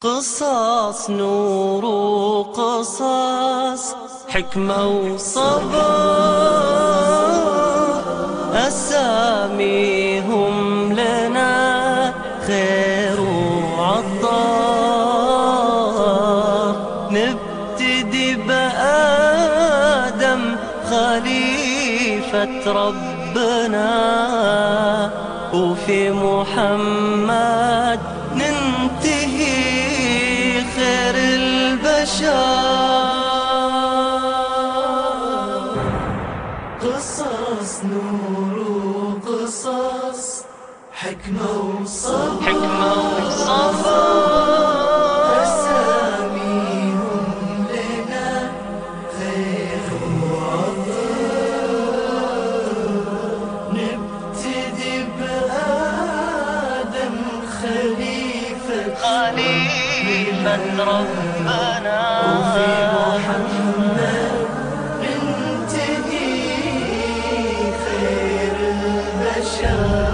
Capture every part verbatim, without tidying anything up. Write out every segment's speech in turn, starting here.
قصص نور وقصص حكمة وصبر، أساميهم لنا خير وعطار. نبتدي بآدم خليفة ربنا، وفي محمد ننتهي خير البشر. قصص نور وقصص حكمة وصبر، حكمة وصبر، أساميهم لنا خير وعطر. نبتدي بآدم خليفة خليفة ربنا، وفي محمد ننتهي خير البشر.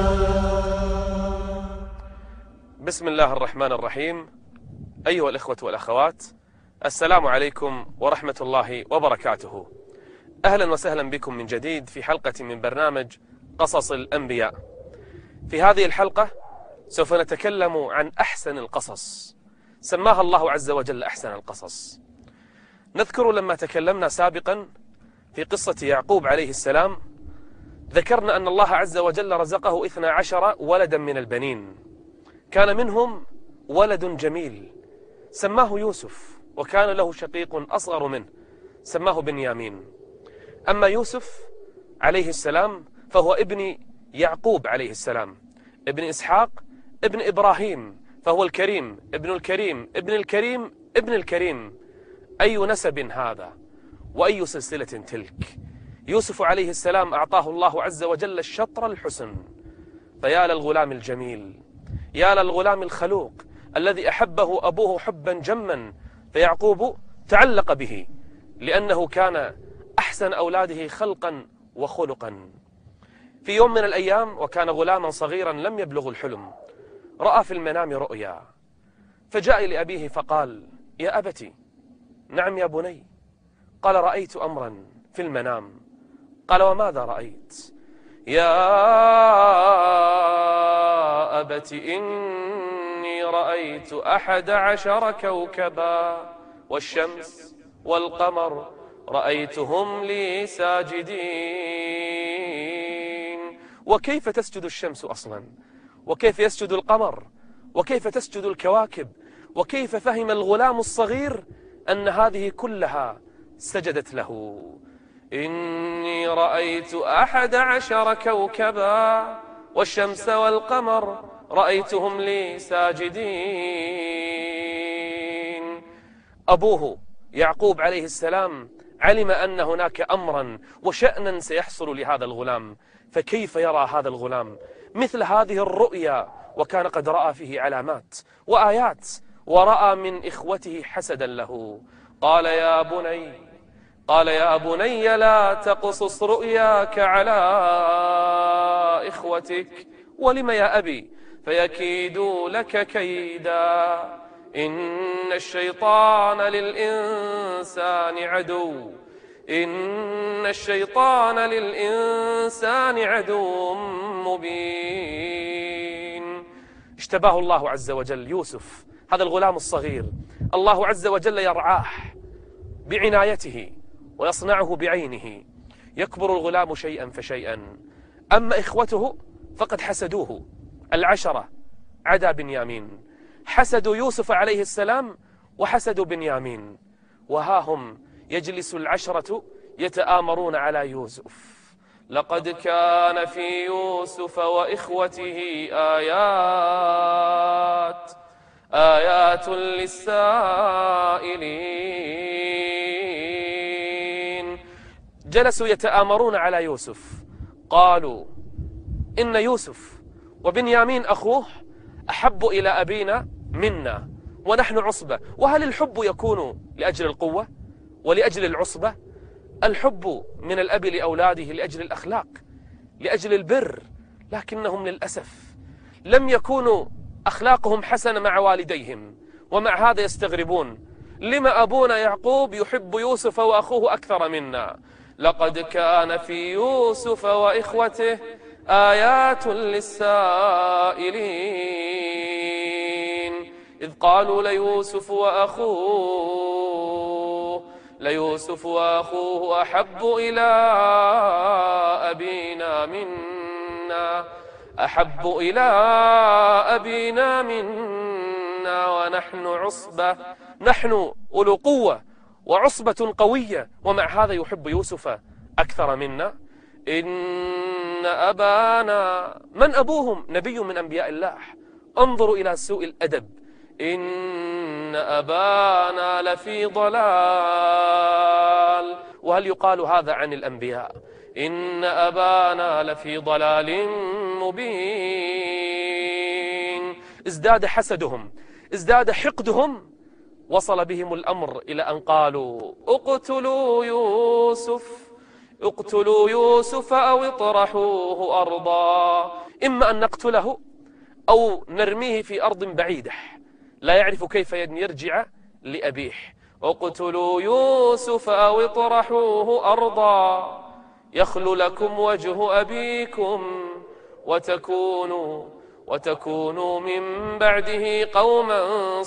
بسم الله الرحمن الرحيم. أيها الإخوة والأخوات، السلام عليكم ورحمة الله وبركاته. أهلا وسهلا بكم من جديد في حلقة من برنامج قصص الأنبياء. في هذه الحلقة سوف نتكلم عن أحسن القصص، سماها الله عز وجل أحسن القصص. نذكر لما تكلمنا سابقا في قصة يعقوب عليه السلام، ذكرنا أن الله عز وجل رزقه اثنى عشر ولدا من البنين، كان منهم ولد جميل سماه يوسف، وكان له شقيق أصغر منه سماه بنيامين. أما يوسف عليه السلام فهو ابن يعقوب عليه السلام، ابن إسحاق، ابن إبراهيم، فهو الكريم ابن الكريم ابن الكريم ابن الكريم. أي نسب هذا وأي سلسلة تلك! يوسف عليه السلام أعطاه الله عز وجل الشطر الحسن، فيا للغلام الجميل، يا للغلام الخلوق الذي أحبه أبوه حبا جما، فيعقوب تعلق به لأنه كان أحسن أولاده خلقا وخلقا. في يوم من الأيام وكان غلاما صغيرا لم يبلغ الحلم، رأى في المنام رؤيا، فجاء لأبيه فقال: يا أبتي. نعم يا بني. قال: رأيت أمرا في المنام. قال: وماذا رأيت؟ يا أبت إني رأيت أحد عشر كوكبا والشمس والقمر رأيتهم لي ساجدين. وكيف تسجد الشمس أصلا؟ وكيف يسجد القمر؟ وكيف تسجد الكواكب؟ وكيف فهم الغلام الصغير أن هذه كلها سجدت له؟ إني رأيت أحد عشر كوكبا والشمس والقمر رأيتهم لي ساجدين. أبوه يعقوب عليه السلام علم أن هناك أمرا وشأنا سيحصل لهذا الغلام، فكيف يرى هذا الغلام مثل هذه الرؤيا وكان قد رأى فيه علامات وآيات، ورأى من إخوته حسدا له. قال يا بني قال يا بني لا تقصص رؤياك على إخوتك. ولم يا أبي؟ فيكيدوا لك كيدا، إن الشيطان للإنسان عدو إن الشيطان للإنسان عدو مبين. اشتباه الله عز وجل يوسف هذا الغلام الصغير، الله عز وجل يرعاه بعنايته ويصنعه بعينه، يكبر الغلام شيئا فشيئا. أما إخوته فقد حسدوه، العشرة عدا بنيامين، حسدوا يوسف عليه السلام وحسدوا بنيامين، وها هم يجلس العشرة يتآمرون على يوسف. لقد كان في يوسف وإخوته آيات آيات للسائلين. جلسوا يتآمرون على يوسف، قالوا إن يوسف وبنيامين أخوه أحب إلى أبينا منا ونحن عصبة. وهل الحب يكون لأجل القوة ولأجل العصبة؟ الحب من الأب لأولاده لأجل الأخلاق، لأجل البر، لكنهم للأسف لم يكونوا أخلاقهم حسنة مع والديهم، ومع هذا يستغربون لما أبونا يعقوب يحب يوسف وأخوه أكثر منا. لقد كان في يوسف وإخوته آيات للسائلين إذ قالوا ليوسف وأخوه ليوسف وأخوه أحب إلى أبينا منا أحب إلى أبينا منا ونحن عصبة نحن أولو قوة وعصبة قوية، ومع هذا يحب يوسف أكثر منا. إن أبانا، من أبوهم؟ نبي من أنبياء الله. انظروا إلى سوء الأدب. إن أبانا لفي ضلال. وهل يقال هذا عن الأنبياء؟ إن أبانا لفي ضلال مبين. ازداد حسدهم، ازداد حقدهم، وصل بهم الأمر إلى أن قالوا اقتلوا يوسف اقتلوا يوسف أو اطرحوه أرضا، إما أن نقتله أو نرميه في أرض بعيدة لا يعرف كيف يرجع لأبيه. اقتلوا يوسف أو اطرحوه أرضا يخل لكم وجه أبيكم وتكونوا وتكونوا من بعده قوما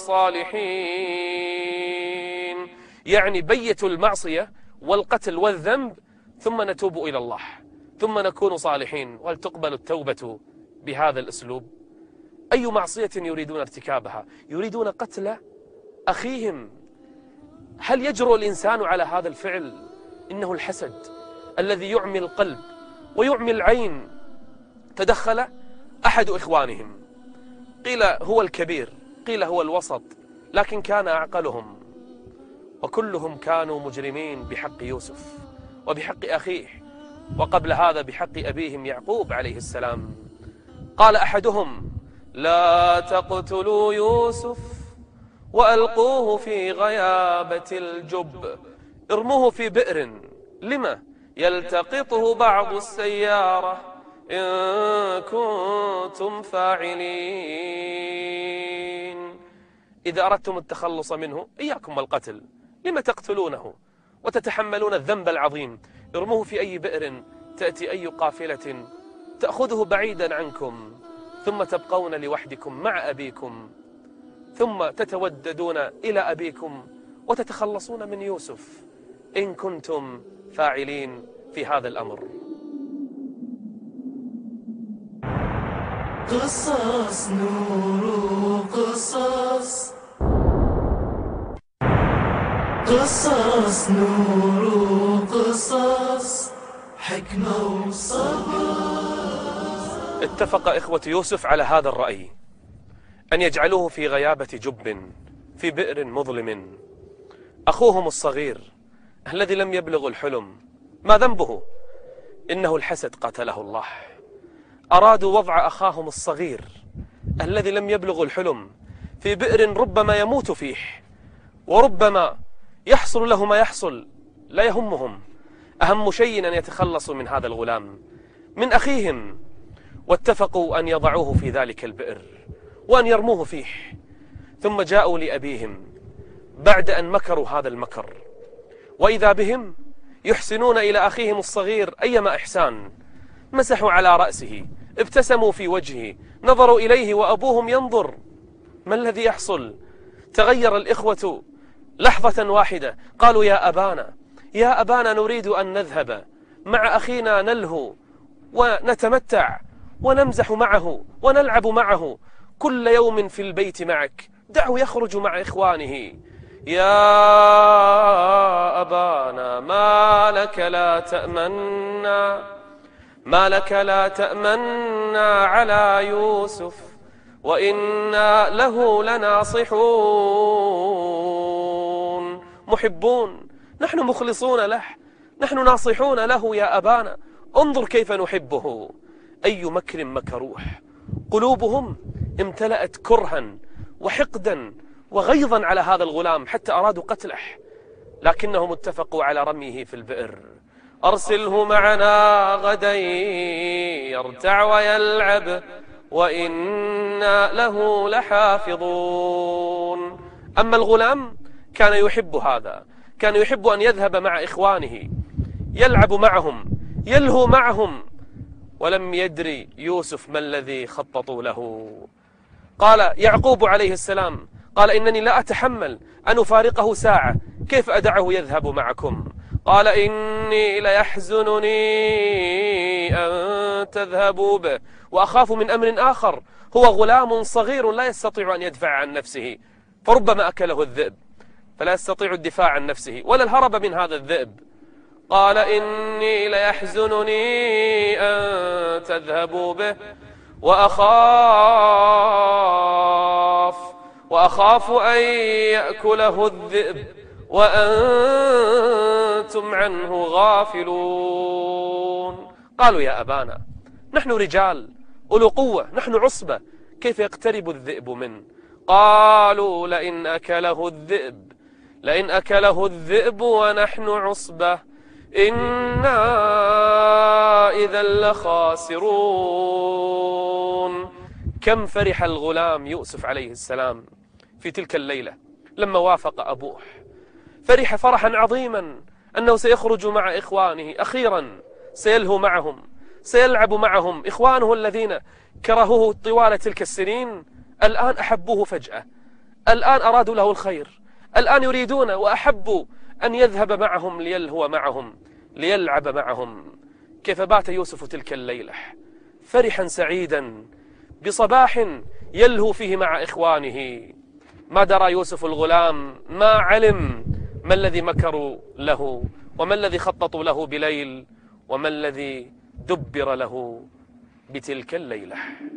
صالحين. يعني بيتوا المعصية والقتل والذنب ثم نتوب إلى الله ثم نكون صالحين. وهل تقبل التوبة بهذا الأسلوب؟ أي معصية يريدون ارتكابها؟ يريدون قتل أخيهم. هل يجرؤ الإنسان على هذا الفعل؟ إنه الحسد الذي يعمي القلب ويعمي العين. تدخل أحد إخوانهم، قيل هو الكبير قيل هو الوسط، لكن كان أعقلهم، وكلهم كانوا مجرمين بحق يوسف وبحق أخيه، وقبل هذا بحق أبيهم يعقوب عليه السلام. قال أحدهم لا تقتلوا يوسف وألقوه في غيابة الجب، ارموه في بئر، لما؟ يلتقطه بعض السيارة إن كنتم فاعلين. إذا أردتم التخلص منه إياكم والقتل، لما تقتلونه وتتحملون الذنب العظيم؟ ارموه في أي بئر تأتي أي قافلة تأخذه بعيدا عنكم، ثم تبقون لوحدكم مع أبيكم، ثم تتوددون إلى أبيكم وتتخلصون من يوسف إن كنتم فاعلين في هذا الأمر. قصص نور قصص قصص نور قصص حكمة وصبر. اتفق إخوة يوسف على هذا الرأي، أن يجعلوه في غيابة جب في بئر مظلم. أخوهم الصغير الذي لم يبلغ الحلم، ما ذنبه؟ إنه الحسد قتله الله. أرادوا وضع أخاهم الصغير الذي لم يبلغ الحلم في بئر ربما يموت فيه وربما يحصل له ما يحصل، لا يهمهم. أهم شيء أن يتخلصوا من هذا الغلام من أخيهم، واتفقوا أن يضعوه في ذلك البئر وأن يرموه فيه. ثم جاءوا لأبيهم بعد أن مكروا هذا المكر، وإذا بهم يحسنون إلى أخيهم الصغير أيما إحسان. مسحوا على رأسه، ابتسموا في وجهه، نظروا إليه وأبوهم ينظر. ما الذي يحصل؟ تغير الإخوة لحظة واحدة، قالوا يا أبانا يا أبانا نريد أن نذهب مع أخينا نلهو ونتمتع ونمزح معه ونلعب معه كل يوم في البيت معك، دعه يخرج مع إخوانه. يا أبانا ما لك لا تأمنا ما لك لا تأمنا على يوسف وإنا له لناصحون. محبون، نحن مخلصون له، نحن ناصحون له. يا أبانا انظر كيف نحبه. أي مكر مكروه، قلوبهم امتلأت كرها وحقدا وغيظا على هذا الغلام حتى أرادوا قتله، لكنهم اتفقوا على رميه في البئر. أرسله معنا غدا يرتع ويلعب وإنا له لحافظون. أما الغلام كان يحب هذا، كان يحب أن يذهب مع إخوانه يلعب معهم يلهو معهم، ولم يدري يوسف ما الذي خططوا له. قال يعقوب عليه السلام قال إنني لا أتحمل أن أفارقه ساعة، كيف أدعه يذهب معكم؟ قال إني ليحزنني أن تذهبوا به وأخاف من أمر آخر، هو غلام صغير لا يستطيع أن يدفع عن نفسه، فربما أكله الذئب فلا يستطيع الدفاع عن نفسه ولا الهرب من هذا الذئب. قال إني ليحزنني أن تذهبوا به وأخاف وأخاف أن يأكله الذئب وأنتم عنه غافلون. قالوا يا أبانا نحن رجال أولو قوة، نحن عصبة، كيف يقترب الذئب منه؟ قالوا لئن أكله الذئب لئن أكله الذئب ونحن عصبة إنا إذا لخاسرون. كم فرح الغلام يوسف عليه السلام في تلك الليلة لما وافق أبوه، فرح فرحا عظيما أنه سيخرج مع إخوانه، أخيرا سيلهو معهم، سيلعب معهم. إخوانه الذين كرهوه طوال تلك السنين الآن أحبوه فجأة، الآن أرادوا له الخير، الآن يريدون وأحبوا أن يذهب معهم ليلهو معهم ليلعب معهم. كيف بات يوسف تلك الليلة فرحا سعيدا بصباح يلهو فيه مع إخوانه. ما درى يوسف الغلام، ما علم ما الذي مكروا له وما الذي خططوا له بليل وما الذي دبر له بتلك الليلة.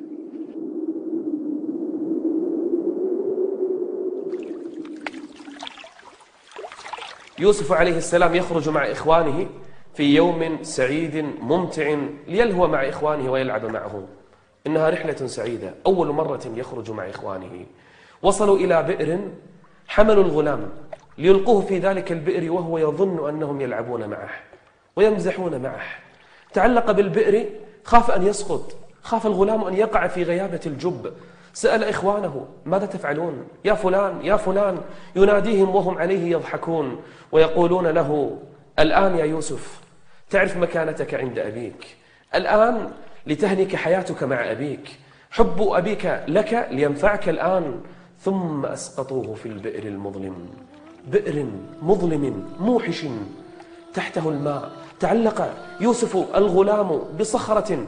يوسف عليه السلام يخرج مع إخوانه في يوم سعيد ممتع ليلهو مع إخوانه ويلعب معهم. إنها رحلة سعيدة، أول مرة يخرج مع إخوانه. وصلوا إلى بئر، حملوا الغلام ليلقوه في ذلك البئر وهو يظن أنهم يلعبون معه ويمزحون معه. تعلق بالبئر، خاف أن يسقط، خاف الغلام أن يقع في غيابة الجب. سأل إخوانه ماذا تفعلون؟ يا فلان يا فلان، يناديهم وهم عليه يضحكون ويقولون له الآن يا يوسف تعرف مكانتك عند أبيك، الآن لتهنك حياتك مع أبيك، حب أبيك لك لينفعك الآن. ثم أسقطوه في البئر المظلم، بئر مظلم موحش تحته الماء. تعلق يوسف الغلام بصخرة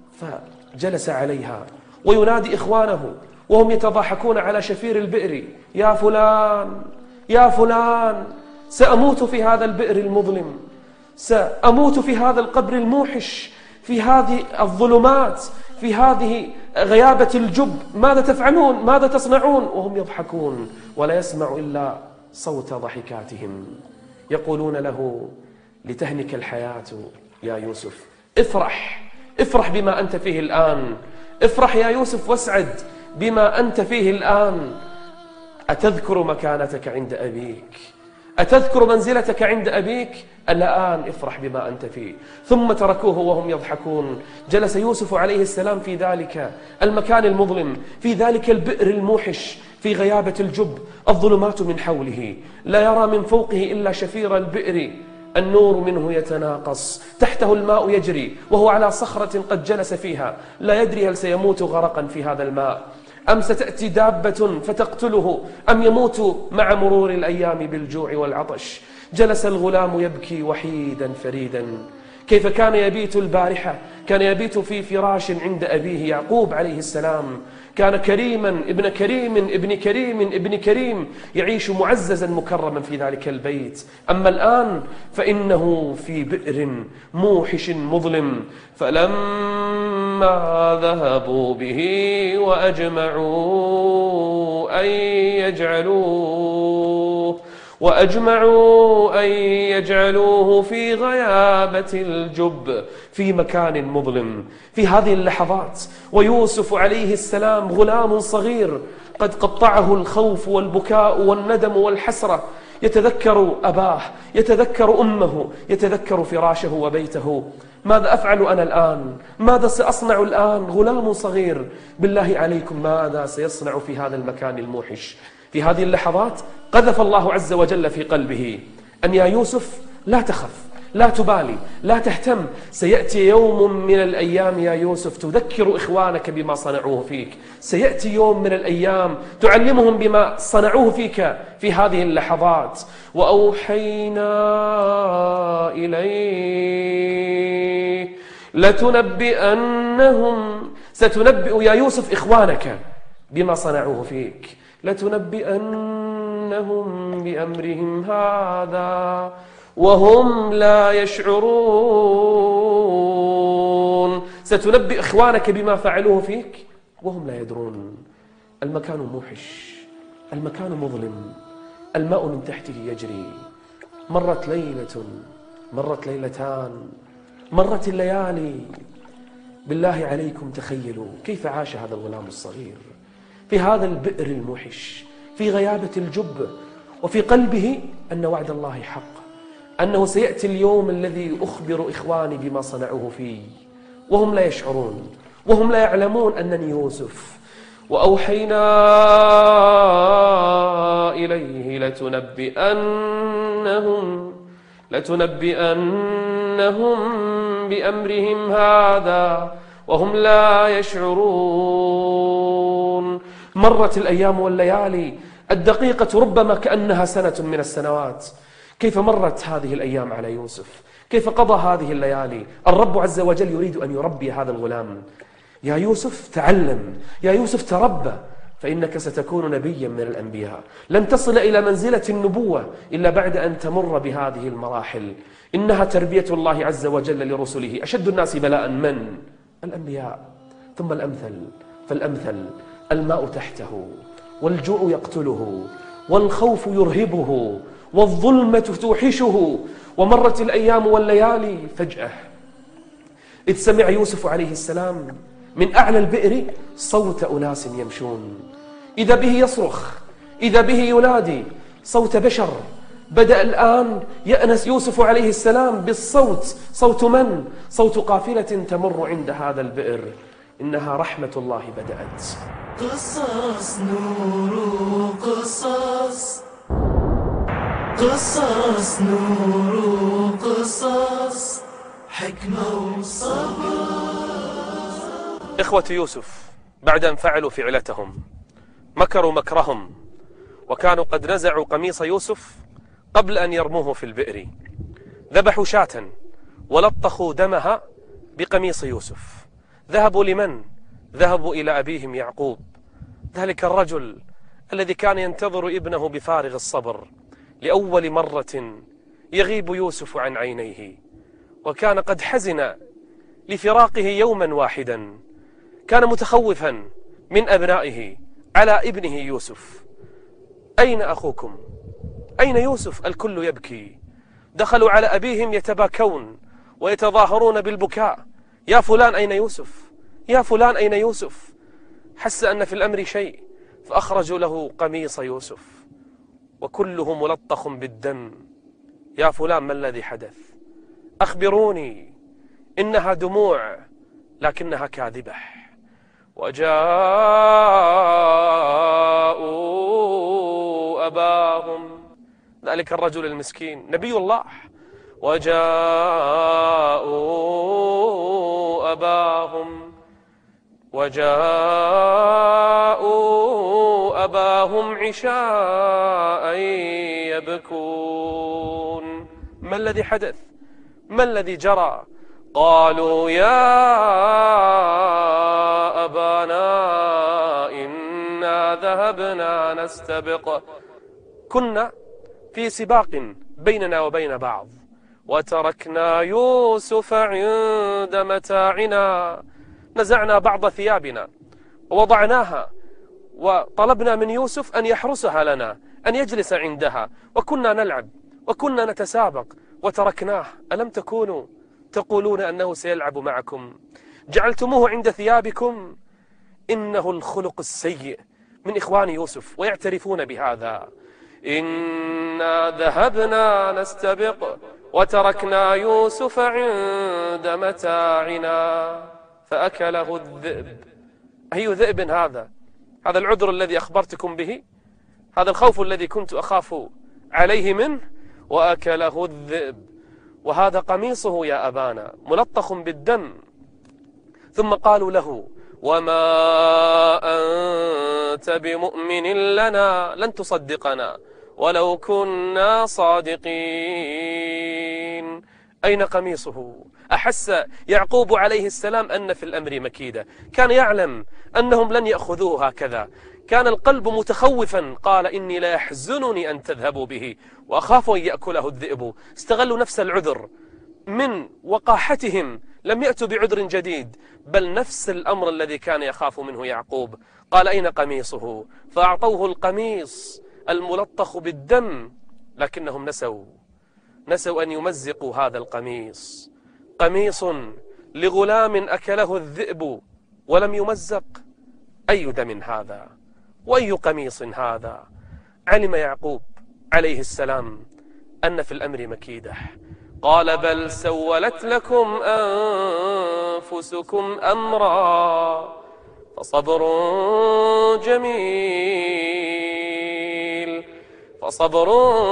فجلس عليها وينادي إخوانه وهم يتضاحكون على شفير البئر يا فلان يا فلان، سأموت في هذا البئر المظلم، سأموت في هذا القبر الموحش، في هذه الظلمات، في هذه غيابة الجب، ماذا تفعلون؟ ماذا تصنعون؟ وهم يضحكون ولا يسمع إلا صوت ضحكاتهم. يقولون له لتهنك الحياة يا يوسف، افرح افرح بما أنت فيه الآن، افرح يا يوسف واسعد بما أنت فيه الآن. أتذكر مكانتك عند أبيك؟ أتذكر منزلتك عند أبيك؟ الآن افرح بما أنت فيه. ثم تركوه وهم يضحكون. جلس يوسف عليه السلام في ذلك المكان المظلم، في ذلك البئر الموحش، في غيابة الجب، الظلمات من حوله، لا يرى من فوقه إلا شفير البئر، النور منه يتناقص، تحته الماء يجري وهو على صخرة قد جلس فيها، لا يدري هل سيموت غرقا في هذا الماء أم ستأتي دابة فتقتله أم يموت مع مرور الأيام بالجوع والعطش. جلس الغلام يبكي وحيدا فريدا. كيف كان يبيت البارحة؟ كان يبيت في فراش عند أبيه يعقوب عليه السلام، كان كريما ابن كريم ابن كريم ابن كريم، يعيش معززا مكرما في ذلك البيت. أما الآن فإنه في بئر موحش مظلم. فلما ذهبوا به وأجمعوا أن يجعلوه وأجمعوا أن يجعلوه في غيابة الجب، في مكان مظلم، في هذه اللحظات ويوسف عليه السلام غلام صغير قد قطعه الخوف والبكاء والندم والحسرة، يتذكر أباه، يتذكر أمه، يتذكر فراشه وبيته. ماذا أفعل أنا الآن؟ ماذا سأصنع الآن؟ غلام صغير، بالله عليكم ماذا سيصنع في هذا المكان الموحش، في هذه اللحظات قذف الله عز وجل في قلبه أن يا يوسف لا تخف، لا تبالي، لا تهتم، سيأتي يوم من الأيام يا يوسف تذكر إخوانك بما صنعوه فيك، سيأتي يوم من الأيام تعلمهم بما صنعوه فيك في هذه اللحظات. وأوحينا إليه لتنبئنهم، ستنبئ يا يوسف إخوانك بما صنعوه فيك، لتنبئنهم بأمرهم هذا وهم لا يشعرون، ستنبئ إخوانك بما فعلوه فيك وهم لا يدرون. المكان موحش، المكان مظلم، الماء من تحته يجري. مرت ليلة، مرت ليلتان، مرت الليالي. بالله عليكم تخيلوا كيف عاش هذا الغلام الصغير في هذا البئر الموحش، في غيابة الجب، وفي قلبه أن وعد الله حق، أنه سيأتي اليوم الذي أخبر إخواني بما صنعوه فيه وهم لا يشعرون، وهم لا يعلمون أنني يوسف. وأوحينا إليه لتنبئنهم لتنبئنهم بأمرهم هذا وهم لا يشعرون. مرت الأيام والليالي، الدقيقة ربما كأنها سنة من السنوات. كيف مرت هذه الأيام على يوسف؟ كيف قضى هذه الليالي؟ الرب عز وجل يريد أن يربي هذا الغلام. يا يوسف تعلم، يا يوسف تربى، فإنك ستكون نبيا من الأنبياء. لن تصل إلى منزلة النبوة إلا بعد أن تمر بهذه المراحل. إنها تربية الله عز وجل لرسله. أشد الناس بلاء من؟ الأنبياء، ثم الأمثل فالأمثل. الماء تحته، والجوع يقتله، والخوف يرهبه، والظلمة توحشه. ومرت الأيام والليالي، فجأة إذ سمع يوسف عليه السلام من أعلى البئر صوت أناس يمشون، إذا به يصرخ، إذا به ينادي صوت بشر. بدأ الآن يأنس يوسف عليه السلام بالصوت. صوت من؟ صوت قافلة تمر عند هذا البئر. إنها رحمة الله بدأت. قصص نور قصص، قصص نور قصص، حكمة وصبر. إخوة يوسف بعد أن فعلوا فعلتهم مكروا مكرهم، وكانوا قد نزعوا قميص يوسف قبل أن يرموه في البئر. ذبحوا شاة ولطخوا دمها بقميص يوسف. ذهبوا لمن؟ ذهبوا إلى أبيهم يعقوب، ذلك الرجل الذي كان ينتظر ابنه بفارغ الصبر. لأول مرة يغيب يوسف عن عينيه، وكان قد حزن لفراقه يوما واحدا. كان متخوفا من أبنائه على ابنه يوسف. أين أخوكم؟ أين يوسف؟ الكل يبكي. دخلوا على أبيهم يتباكون ويتظاهرون بالبكاء. يا فلان أين يوسف؟ يا فلان أين يوسف؟ حس أن في الأمر شيء، فأخرجوا له قميص يوسف وكله ملطخ بالدم. يا فلان ما الذي حدث؟ أخبروني. إنها دموع لكنها كاذبة. وجاءوا أباهم، ذلك الرجل المسكين نبي الله، وجاءوا أباهم وجاءوا أباهم عشاء يبكون. ما الذي حدث؟ ما الذي جرى؟ قالوا يا أبانا إنا ذهبنا نستبق، كنا في سباق بيننا وبين بعض، وتركنا يوسف عند متاعنا. نزعنا بعض ثيابنا ووضعناها، وطلبنا من يوسف أن يحرسها لنا، أن يجلس عندها، وكنا نلعب وكنا نتسابق وتركناه. ألم تكونوا تقولون أنه سيلعب معكم؟ جعلتموه عند ثيابكم. إنه الخلق السيء من إخوان يوسف، ويعترفون بهذا. إنا ذهبنا نستبق وتركنا يوسف عند متاعنا فأكله الذئب. أي ذئب هذا؟ هذا العذر الذي أخبرتكم به؟ هذا الخوف الذي كنت أخاف عليه منه وأكله الذئب، وهذا قميصه يا أبانا ملطخ بالدم. ثم قالوا له وما أنت بمؤمن لنا لن تصدقنا ولو كنا صادقين. أين قميصه؟ أحس يعقوب عليه السلام أن في الأمر مكيدة، كان يعلم أنهم لن يأخذوه هكذا، كان القلب متخوفا، قال إني لا يحزنني أن تذهبوا به وأخاف أن يأكله الذئب. استغلوا نفس العذر من وقاحتهم، لم يأتوا بعذر جديد، بل نفس الأمر الذي كان يخاف منه يعقوب. قال أين قميصه؟ فأعطوه القميص الملطخ بالدم، لكنهم نسوا نسوا أن يمزقوا هذا القميص. قميص لغلام أكله الذئب ولم يمزق، أي دم هذا وأي قميص هذا؟ علم يعقوب عليه السلام أن في الأمر مكيدة. قال بل سولت لكم أنفسكم أمرا فصبر جميل فصبر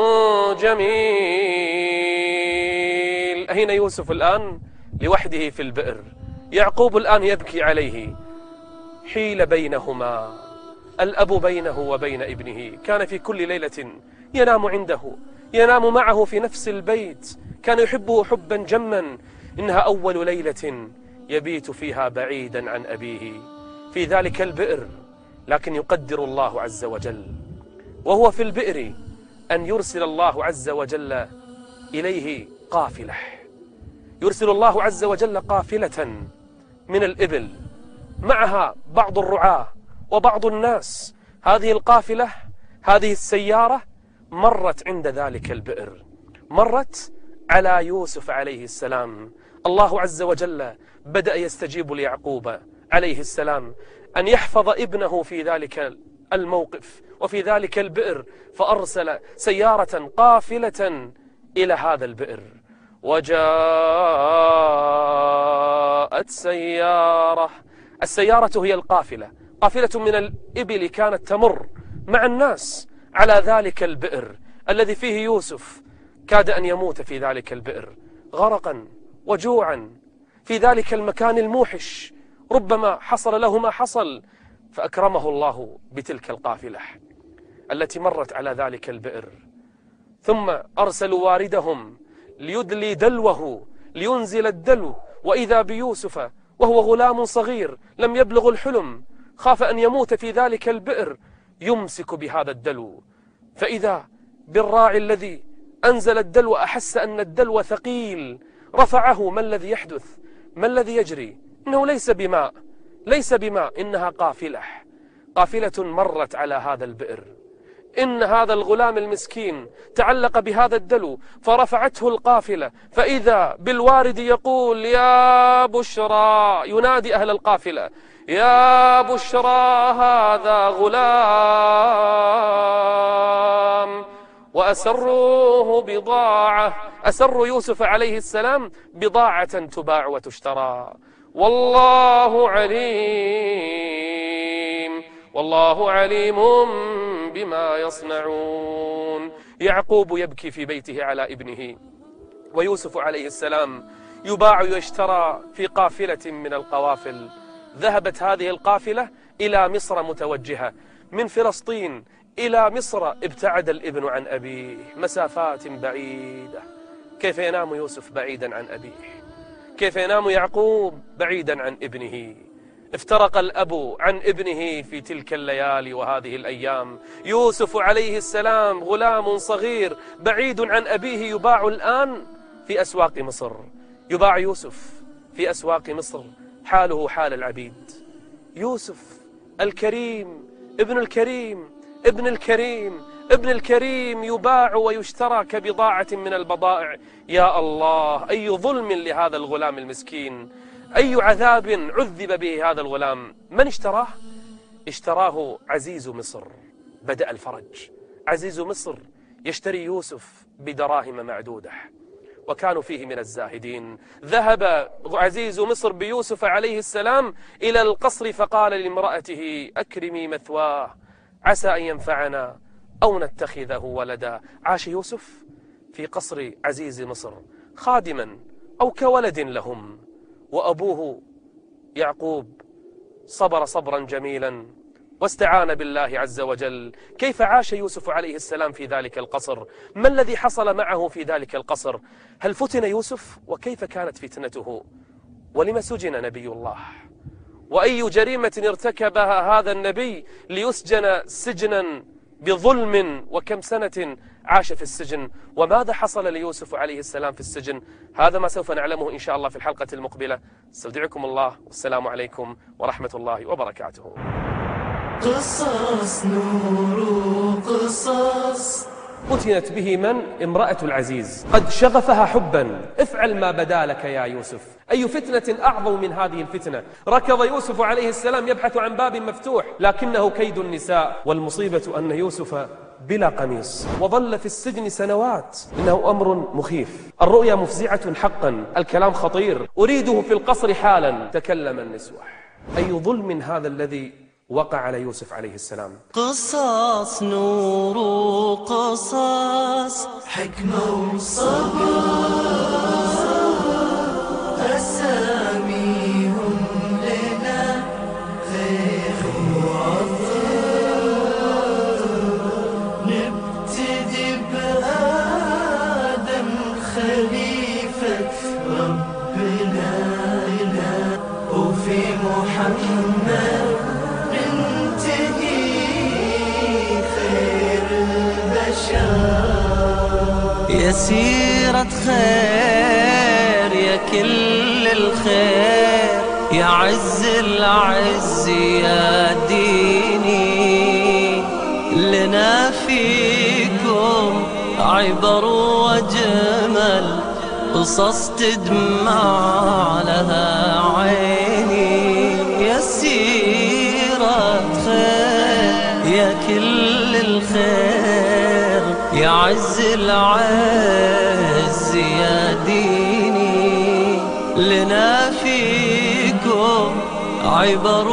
جميل. أين يوسف الآن؟ لوحده في البئر. يعقوب الآن يبكي عليه، حيل بينهما، الأب بينه وبين ابنه، كان في كل ليلة ينام عنده، ينام معه في نفس البيت، كان يحبه حبا جما. إنها أول ليلة يبيت فيها بعيدا عن أبيه في ذلك البئر، لكن يقدر الله عز وجل وهو في البئر أن يرسل الله عز وجل إليه قافلة، يرسل الله عز وجل قافلة من الإبل معها بعض الرعاة وبعض الناس. هذه القافلة، هذه السيارة مرت عند ذلك البئر، مرت على يوسف عليه السلام. الله عز وجل بدأ يستجيب ليعقوب عليه السلام أن يحفظ ابنه في ذلك الموقف وفي ذلك البئر، فأرسل سيارة قافلة إلى هذا البئر. وجاءت سيارة، السيارة هي القافلة، قافلة من الإبل كانت تمر مع الناس على ذلك البئر الذي فيه يوسف، كاد أن يموت في ذلك البئر غرقا وجوعا في ذلك المكان الموحش، ربما حصل له ما حصل، فأكرمه الله بتلك القافلة التي مرت على ذلك البئر. ثم أرسلوا واردهم ليدلي دلوه، لينزل الدلو، وإذا بيوسف وهو غلام صغير لم يبلغ الحلم، خاف أن يموت في ذلك البئر، يمسك بهذا الدلو، فإذا بالراعي الذي أنزل الدلو أحس أن الدلو ثقيل، رفعه. ما الذي يحدث؟ ما الذي يجري؟ إنه ليس بماء، ليس بماء، إنها قافلة، قافلة مرت على هذا البئر. إن هذا الغلام المسكين تعلق بهذا الدلو فرفعته القافلة، فإذا بالوارد يقول يا بشرى، ينادي أهل القافلة يا بشرى هذا غلام، وأسروه بضاعة، أسر يوسف عليه السلام بضاعة تباع وتشترى. والله عليم، والله عليم بما يصنعون. يعقوب يبكي في بيته على ابنه، ويوسف عليه السلام يباع ويشترى في قافلة من القوافل. ذهبت هذه القافلة إلى مصر متوجهة، من فلسطين إلى مصر ابتعد الابن عن أبيه مسافات بعيدة. كيف ينام يوسف بعيدا عن أبيه؟ كيف ينام يعقوب بعيدا عن ابنه؟ افترق الأب عن ابنه في تلك الليالي وهذه الأيام. يوسف عليه السلام غلام صغير بعيد عن أبيه يباع الآن في أسواق مصر، يباع يوسف في أسواق مصر، حاله حال العبيد. يوسف الكريم، ابن الكريم، ابن الكريم، ابن الكريم يباع ويشترى كبضاعة من البضائع. يا الله، أي ظلم لهذا الغلام المسكين، أي عذاب عذب به هذا الغلام. من اشتراه؟ اشتراه عزيز مصر. بدأ الفرج. عزيز مصر يشتري يوسف بدراهم معدودة، وكانوا فيه من الزاهدين. ذهب عزيز مصر بيوسف عليه السلام إلى القصر، فقال لامرأته أكرمي مثواه عسى أن ينفعنا أو نتخذه ولدا. عاش يوسف في قصر عزيز مصر خادما أو كولد لهم، وأبوه يعقوب صبر صبرا جميلا واستعان بالله عز وجل. كيف عاش يوسف عليه السلام في ذلك القصر؟ ما الذي حصل معه في ذلك القصر؟ هل فتن يوسف؟ وكيف كانت فتنته؟ ولم سجن نبي الله؟ وأي جريمة ارتكبها هذا النبي ليسجن سجنا بظلم؟ وكم سنة عاش في السجن؟ وماذا حصل ليوسف عليه السلام في السجن؟ هذا ما سوف نعلمه إن شاء الله في الحلقة المقبلة. استودعكم الله والسلام عليكم ورحمة الله وبركاته. قصص نور قصص. فتنت به من؟ امرأة العزيز، قد شغفها حبا. افعل ما بدا لك يا يوسف. أي فتنة أعظم من هذه الفتنة؟ ركض يوسف عليه السلام يبحث عن باب مفتوح، لكنه كيد النساء. والمصيبة أن يوسف بلا قميص وظل في السجن سنوات. إنه أمر مخيف، الرؤيا مفزعة حقا، الكلام خطير. أريده في القصر حالا. تكلم النسوح. أي ظلم هذا الذي وقع على يوسف عليه السلام؟ قصص نور قصص، حكمة وصبر، أساميهم لنا خير وعطر. نبتدي بآدم خليفة ربنا، وفي محمد يا سيرة خير يا كل الخير، يا عز العز يا ديني. لنا فيكم عبر وجمل، قصص تدمع لها عيني. يا سيرة خير يا كل الخير، يا عز العز يا ديني. لنا فيكم عبر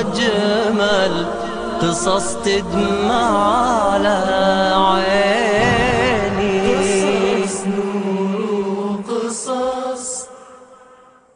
وجمل، قصص تدمع على عين.